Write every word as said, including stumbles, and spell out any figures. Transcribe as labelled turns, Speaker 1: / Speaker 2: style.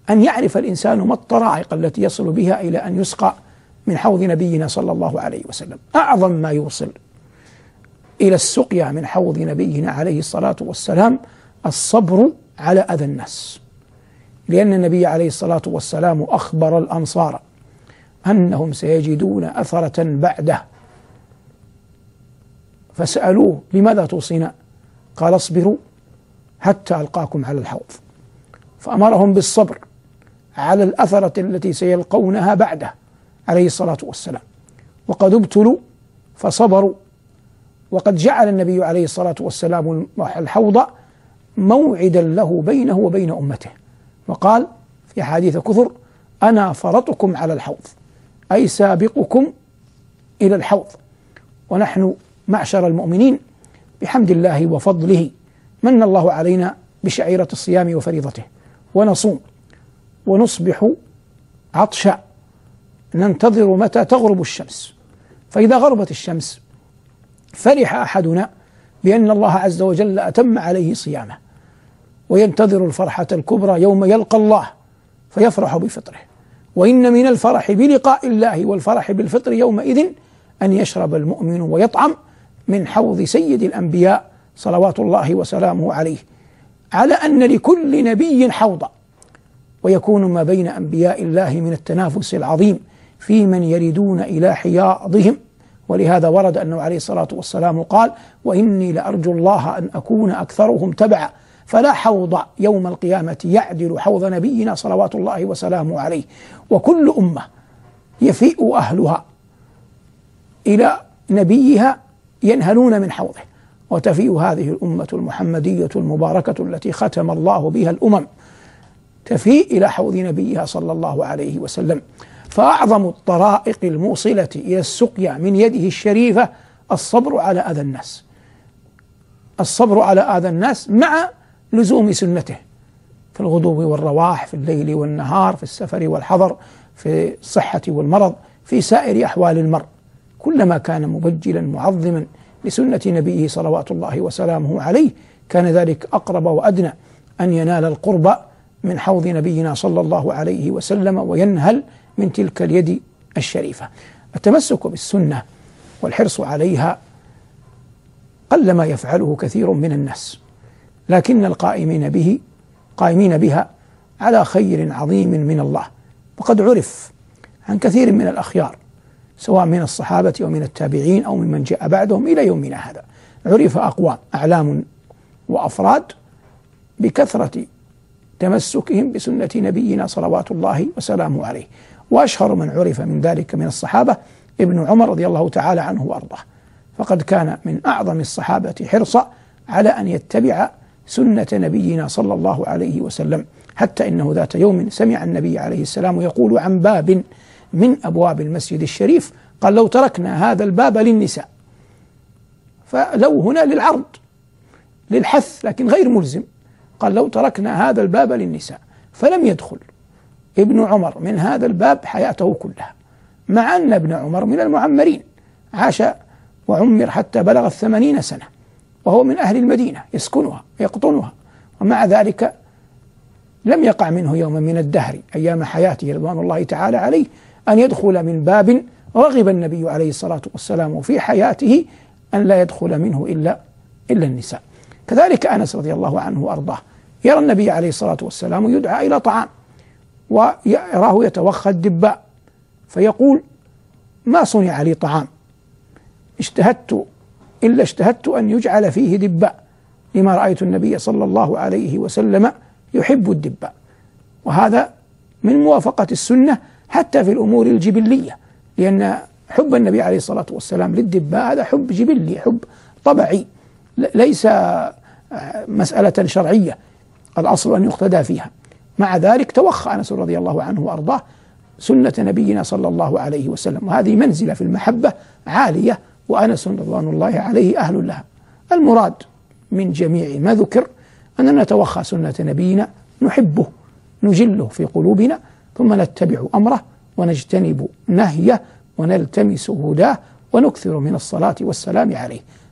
Speaker 1: أن يعرف الإنسان ما الطرائق التي يصل بها إلى أن يسقى من حوض نبينا صلى الله عليه وسلم. أعظم ما يوصل إلى السقيا من حوض نبينا عليه الصلاة والسلام الصبر على أذى الناس، لأن النبي عليه الصلاة والسلام أخبر الأنصار أنهم سيجدون أثرة بعده، فسألوه لماذا توصينا؟ قال اصبروا حتى ألقاكم على الحوض، فأمرهم بالصبر على الأثرة التي سيلقونها بعده عليه الصلاة والسلام، وقد ابتلوا فصبروا، وقد جعل النبي عليه الصلاة والسلام الحوض موعدا له بينه وبين أمته، وقال في حديث كثر أنا فرطكم على الحوض، أي سابقكم إلى الحوض. ونحن معشر المؤمنين بحمد الله وفضله من الله علينا بشعيرة الصيام وفريضته، ونصوم ونصبح عطشا ننتظر متى تغرب الشمس، فإذا غربت الشمس فرح أحدنا بأن الله عز وجل أتم عليه صيامه، وينتظر الفرحة الكبرى يوم يلقى الله فيفرح بفطره. وإن من الفرح بلقاء الله والفرح بالفطر يومئذ أن يشرب المؤمن ويطعم من حوض سيد الأنبياء صلوات الله وسلامه عليه، على أن لكل نبي حوضا، ويكون ما بين أنبياء الله من التنافس العظيم في من يردون إلى حياضهم. ولهذا ورد أنه عليه الصلاة والسلام قال وإني لأرجو الله أن أكون أكثرهم تبعا، فلا حوض يوم القيامة يعدل حوض نبينا صلوات الله وسلامه عليه. وكل أمة يفيء أهلها إلى نبيها ينهلون من حوضه، وتفيء هذه الأمة المحمدية المباركة التي ختم الله بها الأمم تفيء إلى حوض نبيها صلى الله عليه وسلم. فأعظم الطرائق الموصلة إلى السقيا من يده الشريفة الصبر على أذى الناس، الصبر على أذى الناس مع لزوم سنته في الغدو والرواح، في الليل والنهار، في السفر والحضر، في الصحة والمرض، في سائر أحوال المرء. كلما كان مبجلا معظما لسنة نبيه صلوات الله وسلامه عليه كان ذلك أقرب وأدنى أن ينال القرب من حوض نبينا صلى الله عليه وسلم وينهل من تلك اليد الشريفة. التمسك بالسنة والحرص عليها قلما يفعله كثير من الناس، لكن القائمين به قائمين بها على خير عظيم من الله. وقد عرف عن كثير من الأخيار سواء من الصحابة ومن التابعين أو ممن جاء بعدهم إلى يومنا هذا، عرف أقوام أعلام وأفراد بكثرة تمسكهم بسنة نبينا صلوات الله وسلامه عليه. وأشهر من عرف من ذلك من الصحابة ابن عمر رضي الله تعالى عنه وأرضاه، فقد كان من أعظم الصحابة حرصا على أن يتبع سنة نبينا صلى الله عليه وسلم، حتى إنه ذات يوم سمع النبي عليه السلام يقول عن باب من أبواب المسجد الشريف قال لو تركنا هذا الباب للنساء، فلو هنا للعرض للحث لكن غير ملزم، قال لو تركنا هذا الباب للنساء، فلم يدخل ابن عمر من هذا الباب حياته كلها، مع أن ابن عمر من المعمرين عاش وعمر حتى بلغ الثمانين سنة، وهو من أهل المدينة يسكنها ويقطنها، ومع ذلك لم يقع منه يوما من الدهر أيام حياته رضوان الله تعالى عليه أن يدخل من باب رغب النبي عليه الصلاة والسلام في حياته أن لا يدخل منه إلا إلا النساء. كذلك أنس رضي الله عنه وأرضاه يرى النبي عليه الصلاة والسلام يدعى إلى طعام ويراه يتوخى الدباء، فيقول ما صنع لي طعام اشتهدت إلا اشتهدت أن يجعل فيه دباء، لما رأيت النبي صلى الله عليه وسلم يحب الدباء. وهذا من موافقة السنة حتى في الأمور الجبلية، لأن حب النبي عليه الصلاة والسلام للدباء هذا حب جبلي، حب طبعي، ليس مسألة شرعية الأصل أن يقتدى فيها. مع ذلك توخى أنس رضي الله عنه وأرضاه سنة نبينا صلى الله عليه وسلم، وهذه منزلة في المحبة عالية، وأنس رضوان الله عليه أهل لها. المراد من جميع ما ذكر أننا نتوخى سنة نبينا، نحبه نجله في قلوبنا، ثم نتبع أمره ونجتنب نهيه ونلتمس هداه ونكثر من الصلاة والسلام عليه.